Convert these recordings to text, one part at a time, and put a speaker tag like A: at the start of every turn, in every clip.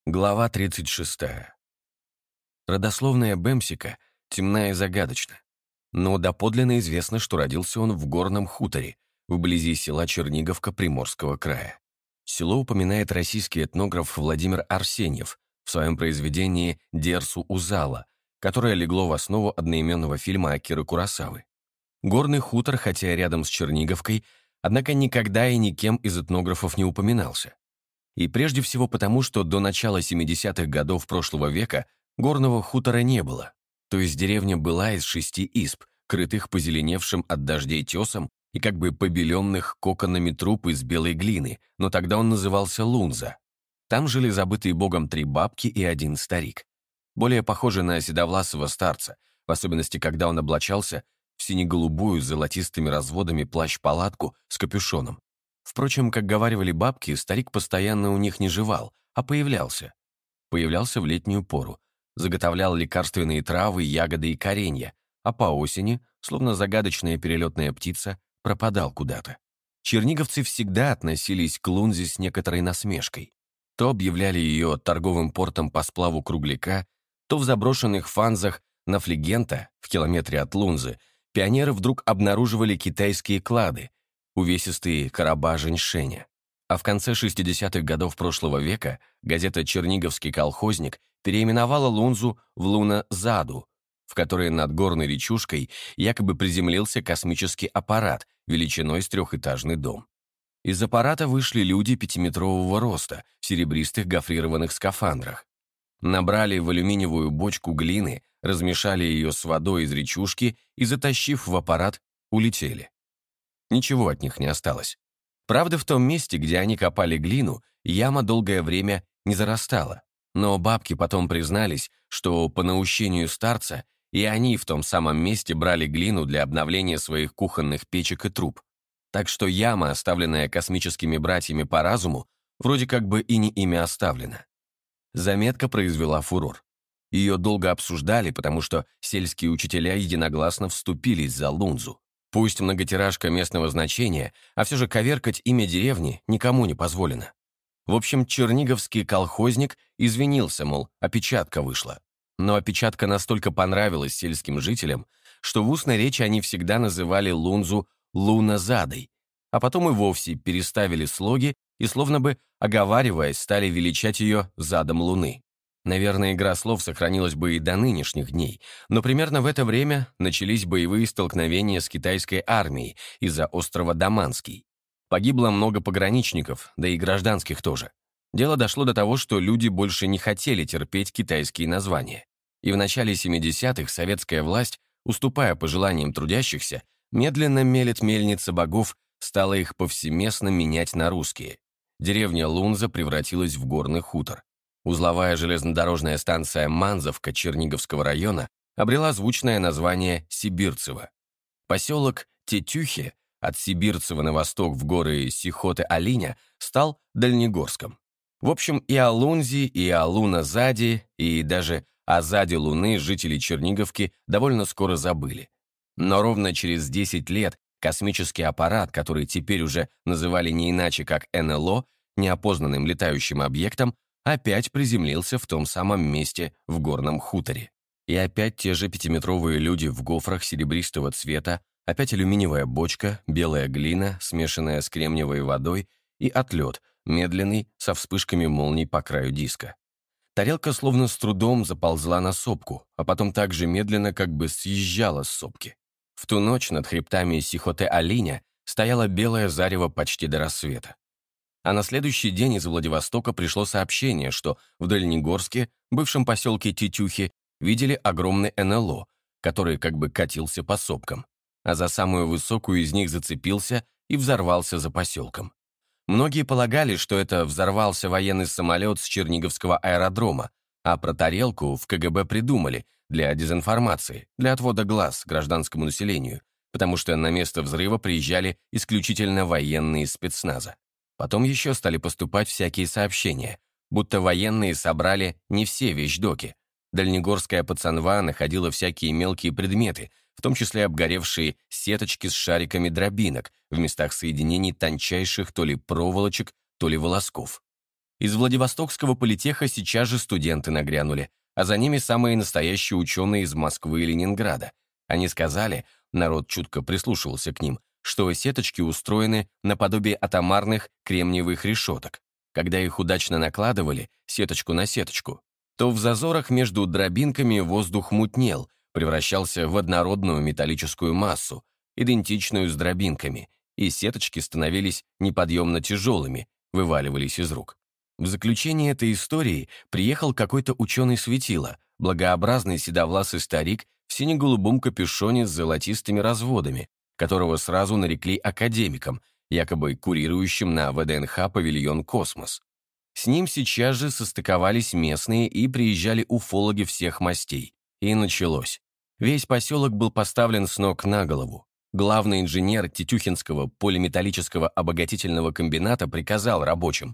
A: Глава 36. Родословная Бемсика темна и загадочна, но доподлинно известно, что родился он в горном хуторе, вблизи села Черниговка Приморского края. Село упоминает российский этнограф Владимир Арсеньев в своем произведении «Дерсу Узала», которое легло в основу одноименного фильма Акиры Куросавы. Горный хутор, хотя рядом с Черниговкой, однако никогда и никем из этнографов не упоминался. И прежде всего потому, что до начала 70-х годов прошлого века горного хутора не было. То есть деревня была из 6 изб, крытых позеленевшим от дождей тесом и как бы побеленных коконами труб из белой глины, но тогда он назывался Лунза. Там жили забытые богом 3 бабки и 1 старик. Более похожий на седовласого старца, в особенности, когда он облачался в сине-голубую с золотистыми разводами плащ-палатку с капюшоном. Впрочем, как говаривали бабки, старик постоянно у них не жевал, а появлялся. Появлялся в летнюю пору, заготовлял лекарственные травы, ягоды и коренья, а по осени, словно загадочная перелетная птица, пропадал куда-то. Черниговцы всегда относились к Лунзе с некоторой насмешкой. То объявляли ее торговым портом по сплаву кругляка, то в заброшенных фанзах на Флигента, в километре от Лунзы, пионеры вдруг обнаруживали китайские клады, увесистые короба женьшеня. А в конце 60-х годов прошлого века газета «Черниговский колхозник» переименовала Лунзу в Луна-Заду, в которой над горной речушкой якобы приземлился космический аппарат величиной с 3-этажный дом. Из аппарата вышли люди 5-метрового роста в серебристых гофрированных скафандрах. Набрали в алюминиевую бочку глины, размешали ее с водой из речушки и, затащив в аппарат, улетели. Ничего от них не осталось. Правда, в том месте, где они копали глину, яма долгое время не зарастала. Но бабки потом признались, что по наущению старца и они в том самом месте брали глину для обновления своих кухонных печек и труб. Так что яма, оставленная космическими братьями по разуму, вроде как бы и не ими оставлена. Заметка произвела фурор. Ее долго обсуждали, потому что сельские учителя единогласно вступились за Лунзу. Пусть многотиражка местного значения, а все же коверкать имя деревни никому не позволено. В общем, черниговский колхозник извинился, мол, опечатка вышла. Но опечатка настолько понравилась сельским жителям, что в устной речи они всегда называли Лунзу Луна-Задой, а потом и вовсе переставили слоги и, словно бы оговариваясь, стали величать ее задом Луны. Наверное, игра слов сохранилась бы и до нынешних дней, но примерно в это время начались боевые столкновения с китайской армией из-за острова Даманский. Погибло много пограничников, да и гражданских тоже. Дело дошло до того, что люди больше не хотели терпеть китайские названия. И в начале 70-х советская власть, уступая пожеланиям трудящихся, медленно мелет мельница богов, стала их повсеместно менять на русские. Деревня Лунза превратилась в горный хутор. Узловая железнодорожная станция Манзовка Черниговского района обрела звучное название Сибирцево. Поселок Тетюхи от Сибирцева на восток в горы Сихоте-Алиня стал Дальнегорском. В общем, и о Лунзе, и о Луна-Заде, и даже о Заде Луны жители Черниговки довольно скоро забыли. Но ровно через 10 лет космический аппарат, который теперь уже называли не иначе как НЛО, неопознанным летающим объектом, опять приземлился в том самом месте в горном хуторе. И опять те же 5-метровые люди в гофрах серебристого цвета, опять алюминиевая бочка, белая глина, смешанная с кремниевой водой, и отлет, медленный, со вспышками молний по краю диска. Тарелка словно с трудом заползла на сопку, а потом так же медленно как бы съезжала с сопки. В ту ночь над хребтами Сихоте-Алиня стояло белое зарево почти до рассвета. А на следующий день из Владивостока пришло сообщение, что в Дальнегорске, бывшем поселке Тетюхи, видели огромный НЛО, который как бы катился по сопкам, а за самую высокую из них зацепился и взорвался за поселком. Многие полагали, что это взорвался военный самолет с Черниговского аэродрома, а про тарелку в КГБ придумали для дезинформации, для отвода глаз гражданскому населению, потому что на место взрыва приезжали исключительно военные из спецназа. Потом еще стали поступать всякие сообщения, будто военные собрали не все вещдоки. Дальнегорская пацанва находила всякие мелкие предметы, в том числе обгоревшие сеточки с шариками дробинок в местах соединений тончайших то ли проволочек, то ли волосков. Из Владивостокского политеха сейчас же студенты нагрянули, а за ними самые настоящие ученые из Москвы и Ленинграда. Они сказали, народ чутко прислушивался к ним, что сеточки устроены наподобие атомарных кремниевых решеток. Когда их удачно накладывали, сеточку на сеточку, то в зазорах между дробинками воздух мутнел, превращался в однородную металлическую массу, идентичную с дробинками, и сеточки становились неподъемно тяжелыми, вываливались из рук. В заключение этой истории приехал какой-то ученый-светило, благообразный седовласый старик в сине-голубом капюшоне с золотистыми разводами, которого сразу нарекли академиком, якобы курирующим на ВДНХ павильон «Космос». С ним сейчас же состыковались местные и приезжали уфологи всех мастей. И началось. Весь поселок был поставлен с ног на голову. Главный инженер Тетюхинского полиметаллического обогатительного комбината приказал рабочим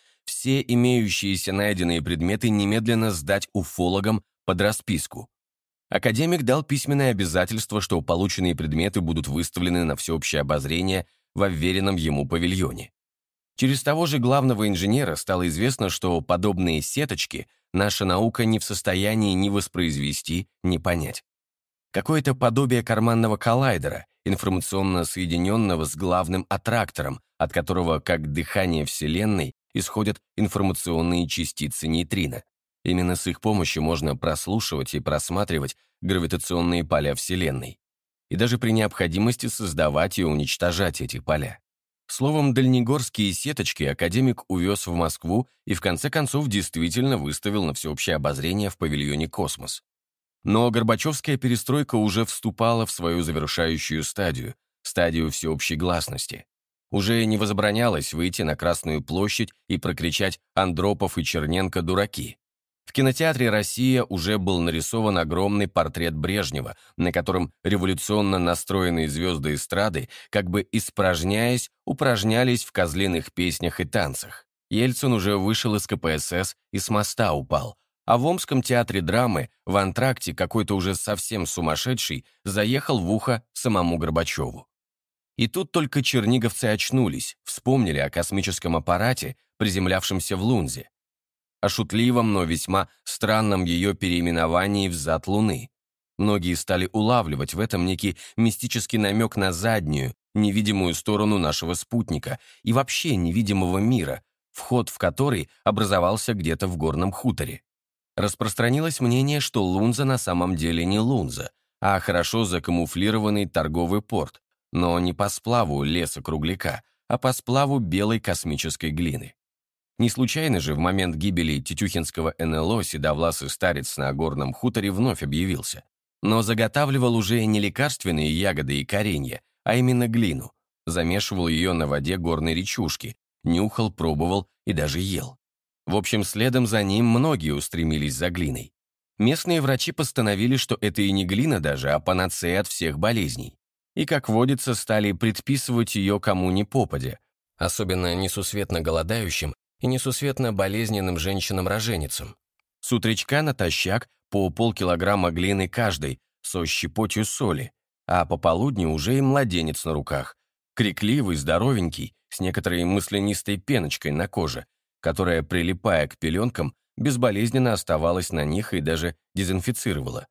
A: все имеющиеся найденные предметы немедленно сдать уфологам под расписку. Академик дал письменное обязательство, что полученные предметы будут выставлены на всеобщее обозрение в уверенном ему павильоне. Через того же главного инженера стало известно, что подобные сеточки наша наука не в состоянии ни воспроизвести, ни понять. Какое-то подобие карманного коллайдера, информационно соединенного с главным аттрактором, от которого, как дыхание Вселенной, исходят информационные частицы нейтрино. Именно с их помощью можно прослушивать и просматривать гравитационные поля Вселенной. И даже при необходимости создавать и уничтожать эти поля. Словом, дальнегорские сеточки академик увез в Москву и в конце концов действительно выставил на всеобщее обозрение в павильоне «Космос». Но Горбачевская перестройка уже вступала в свою завершающую стадию, стадию всеобщей гласности. Уже не возбранялось выйти на Красную площадь и прокричать «Андропов и Черненко дураки». В кинотеатре «Россия» уже был нарисован огромный портрет Брежнева, на котором революционно настроенные звезды эстрады, как бы испражняясь, упражнялись в козлиных песнях и танцах. Ельцин уже вышел из КПСС и с моста упал, а в Омском театре драмы в антракте какой-то уже совсем сумасшедший заехал в ухо самому Горбачеву. И тут только черниговцы очнулись, вспомнили о космическом аппарате, приземлявшемся в Лунзе, о шутливом, но весьма странном ее переименовании в зад Луны. Многие стали улавливать в этом некий мистический намек на заднюю, невидимую сторону нашего спутника и вообще невидимого мира, вход в который образовался где-то в горном хуторе. Распространилось мнение, что Лунза на самом деле не Лунза, а хорошо закамуфлированный торговый порт, но не по сплаву леса-кругляка, а по сплаву белой космической глины. Не случайно же в момент гибели Тетюхинского НЛО седовласый старец на горном хуторе вновь объявился, но заготавливал уже не лекарственные ягоды и коренья, а именно глину, замешивал ее на воде горной речушки, нюхал, пробовал и даже ел. В общем, следом за ним многие устремились за глиной. Местные врачи постановили, что это и не глина даже, а панацея от всех болезней. И, как водится, стали предписывать ее кому ни попадя, особенно несусветно голодающим и несусветно болезненным женщинам-роженицам. С утречка натощак по полкилограмма глины каждой, со щепотью соли, а по полудню уже и младенец на руках, крикливый, здоровенький, с некоторой мысленистой пеночкой на коже, которая, прилипая к пеленкам, безболезненно оставалась на них и даже дезинфицировала.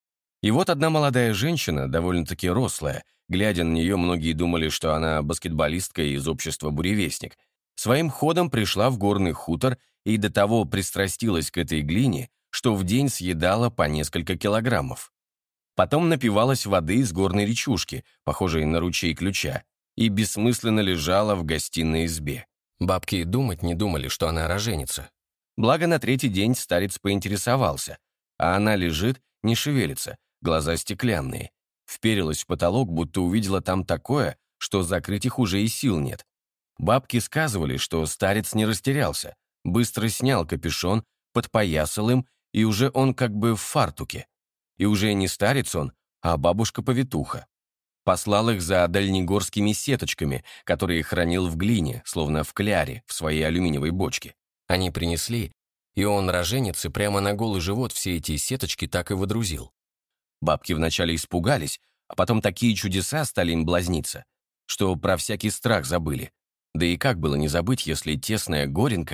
A: И вот одна молодая женщина, довольно-таки рослая, глядя на нее, многие думали, что она баскетболистка из общества «Буревестник», своим ходом пришла в горный хутор и до того пристрастилась к этой глине, что в день съедала по несколько килограммов. Потом напивалась воды из горной речушки, похожей на ручей ключа, и бессмысленно лежала в гостиной избе. Бабки думать не думали, что она роженица. Благо на третий день старец поинтересовался, а она лежит, не шевелится, глаза стеклянные, вперилась в потолок, будто увидела там такое, что закрыть их уже и сил нет. Бабки сказывали, что старец не растерялся, быстро снял капюшон, подпоясал им, и уже он как бы в фартуке. И уже не старец он, а бабушка-повитуха. Послал их за дальнегорскими сеточками, которые хранил в глине, словно в кляре, в своей алюминиевой бочке. Они принесли, и он роженице прямо на голый живот все эти сеточки так и водрузил. Бабки вначале испугались, а потом такие чудеса стали им блазниться, что про всякий страх забыли. Да и как было не забыть, если тесная горенка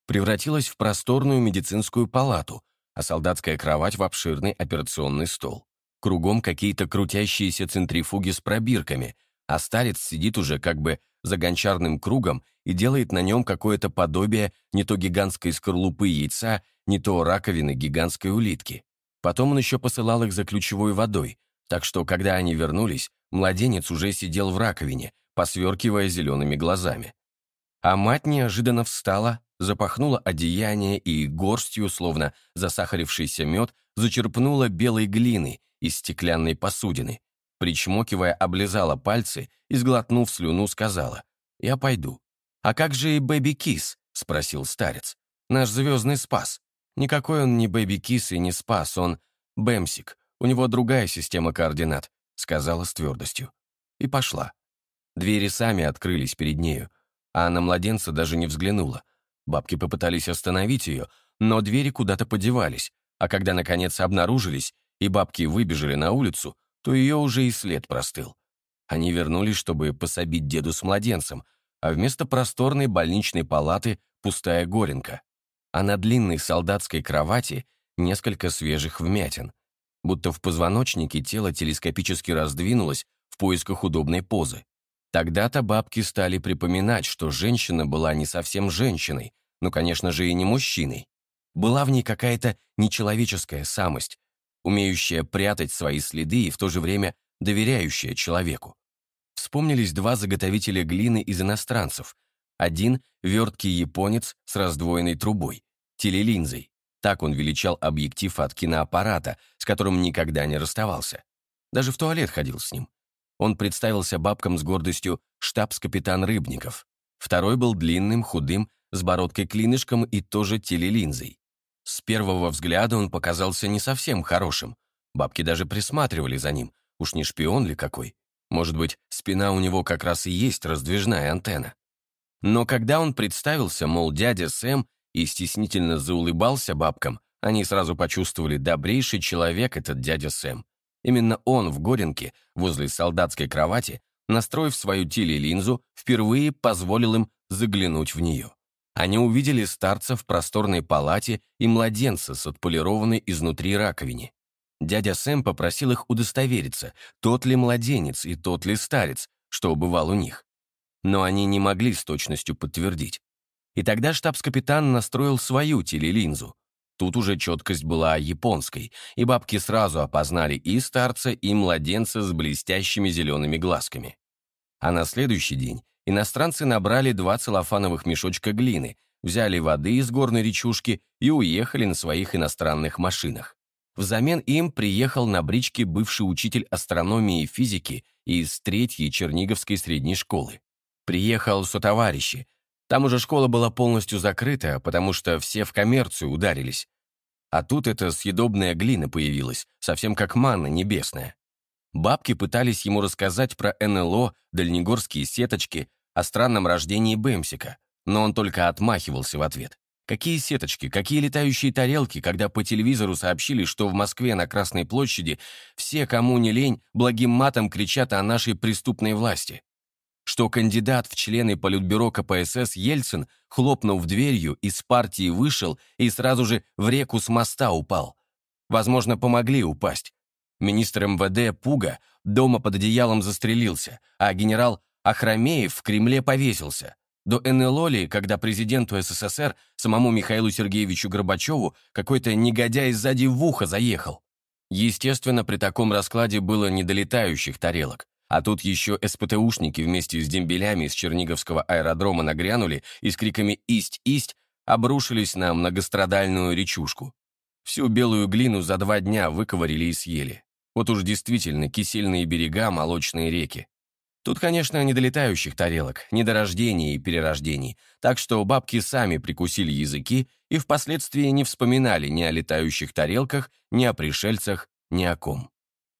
A: превратилась в просторную медицинскую палату, а солдатская кровать в обширный операционный стол. Кругом какие-то крутящиеся центрифуги с пробирками, а старец сидит уже как бы за гончарным кругом и делает на нем какое-то подобие не то гигантской скорлупы яйца, не то раковины гигантской улитки. Потом он еще посылал их за ключевой водой, так что, когда они вернулись, младенец уже сидел в раковине, посверкивая зелеными глазами. А мать неожиданно встала, запахнула одеяние и горстью, словно засахарившийся мед, зачерпнула белой глины из стеклянной посудины. Причмокивая, облизала пальцы и, сглотнув слюну, сказала: «Я пойду». «А как же и Бэби Кис?» — спросил старец. «Наш звездный спас». «Никакой он не Бэби Кис и не спас, он Бэмсик. У него другая система координат», — сказала с твердостью. И пошла. Двери сами открылись перед нею, а на младенца даже не взглянула. Бабки попытались остановить ее, но двери куда-то подевались, а когда, наконец, обнаружились, и бабки выбежали на улицу, то ее уже и след простыл. Они вернулись, чтобы пособить деду с младенцем, а вместо просторной больничной палаты пустая горенка. А на длинной солдатской кровати несколько свежих вмятин. Будто в позвоночнике тело телескопически раздвинулось в поисках удобной позы. Тогда-то бабки стали припоминать, что женщина была не совсем женщиной, но, конечно же, и не мужчиной. Была в ней какая-то нечеловеческая самость, умеющая прятать свои следы и в то же время доверяющая человеку. Вспомнились два заготовителя глины из иностранцев. Один — верткий японец с раздвоенной трубой, телелинзой. Так он величал объектив от киноаппарата, с которым никогда не расставался. Даже в туалет ходил с ним. Он представился бабкам с гордостью штабс-капитан Рыбников. Второй был длинным, худым, с бородкой-клинышком и тоже телелинзой. С первого взгляда он показался не совсем хорошим. Бабки даже присматривали за ним. Уж не шпион ли какой? Может быть, спина у него как раз и есть раздвижная антенна. Но когда он представился, мол, дядя Сэм, и стеснительно заулыбался бабкам, они сразу почувствовали: добрейший человек этот дядя Сэм. Именно он в горенке, возле солдатской кровати, настроив свою телелинзу, впервые позволил им заглянуть в нее. Они увидели старца в просторной палате и младенца с отполированной изнутри раковине. Дядя Сэм попросил их удостовериться, тот ли младенец и тот ли старец, что бывал у них. Но они не могли с точностью подтвердить. И тогда штабс-капитан настроил свою телелинзу. Тут уже четкость была японской, и бабки сразу опознали и старца, и младенца с блестящими зелеными глазками. А на следующий день иностранцы набрали 2 целлофановых мешочка глины, взяли воды из горной речушки и уехали на своих иностранных машинах. Взамен им приехал на бричке бывший учитель астрономии и физики из 3-й Черниговской средней школы. Приехал сотоварищи. Там уже школа была полностью закрыта, потому что все в коммерцию ударились. А тут эта съедобная глина появилась, совсем как манна небесная. Бабки пытались ему рассказать про НЛО, дальнегорские сеточки, о странном рождении Бэмсика, но он только отмахивался в ответ. Какие сеточки, какие летающие тарелки, когда по телевизору сообщили, что в Москве на Красной площади все, кому не лень, благим матом кричат о нашей преступной власти. Что кандидат в члены Политбюро КПСС Ельцин, хлопнув дверью, из партии вышел и сразу же в реку с моста упал. Возможно, помогли упасть. Министр МВД Пуга дома под одеялом застрелился, а генерал Ахрамеев в Кремле повесился. До НЛО ли, когда президенту СССР, самому Михаилу Сергеевичу Горбачеву, какой-то негодяй сзади в ухо заехал. Естественно, при таком раскладе было не до летающих тарелок. А тут еще СПТУшники вместе с дембелями из Черниговского аэродрома нагрянули и с криками «Исть-исть» обрушились на многострадальную речушку. Всю белую глину за 2 дня выковырили и съели. Вот уж действительно кисельные берега, молочные реки. Тут, конечно, не до летающих тарелок, не до рождений и перерождений, так что бабки сами прикусили языки и впоследствии не вспоминали ни о летающих тарелках, ни о пришельцах, ни о ком.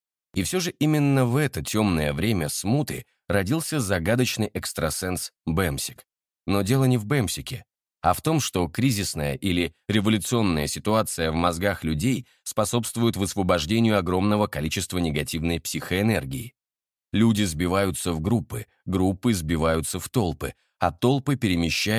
A: И все же именно в это темное время смуты родился загадочный экстрасенс Бэмсик. Но дело не в Бэмсике, а в том, что кризисная или революционная ситуация в мозгах людей способствует высвобождению огромного количества негативной психоэнергии. Люди сбиваются в группы, группы сбиваются в толпы, а толпы, перемещаясь,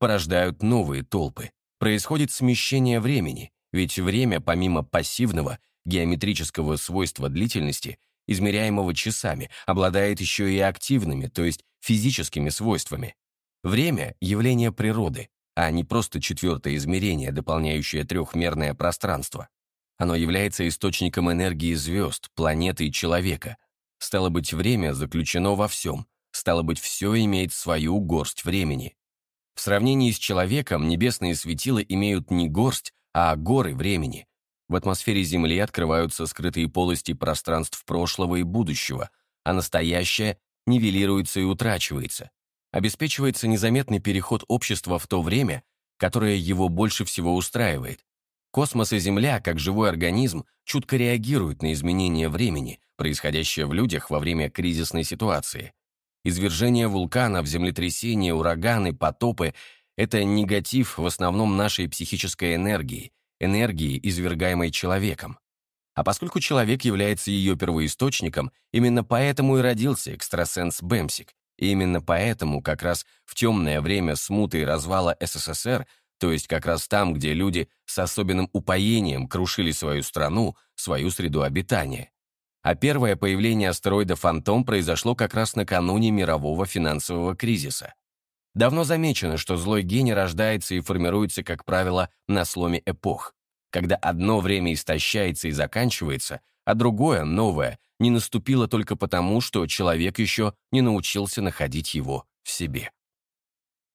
A: порождают новые толпы. Происходит смещение времени, ведь время, помимо пассивного, геометрического свойства длительности, измеряемого часами, обладает еще и активными, то есть физическими свойствами. Время – явление природы, а не просто четвертое измерение, дополняющее трехмерное пространство. Оно является источником энергии звезд, планеты и человека. Стало быть, время заключено во всем. Стало быть, все имеет свою горсть времени. В сравнении с человеком небесные светила имеют не горсть, а горы времени. В атмосфере Земли открываются скрытые полости пространств прошлого и будущего, а настоящее нивелируется и утрачивается. Обеспечивается незаметный переход общества в то время, которое его больше всего устраивает. Космос и Земля, как живой организм, чутко реагируют на изменения времени, происходящее в людях во время кризисной ситуации. Извержение вулканов, землетрясения, ураганы, потопы – это негатив в основном нашей психической энергии, извергаемой человеком. А поскольку человек является ее первоисточником, именно поэтому и родился экстрасенс Бэмсик. И именно поэтому как раз в темное время смуты и развала СССР, то есть как раз там, где люди с особенным упоением крушили свою страну, свою среду обитания. А первое появление астероида «Фантом» произошло как раз накануне мирового финансового кризиса. Давно замечено, что злой гений рождается и формируется, как правило, на сломе эпох, когда одно время истощается и заканчивается, а другое, новое, не наступило только потому, что человек еще не научился находить его в себе.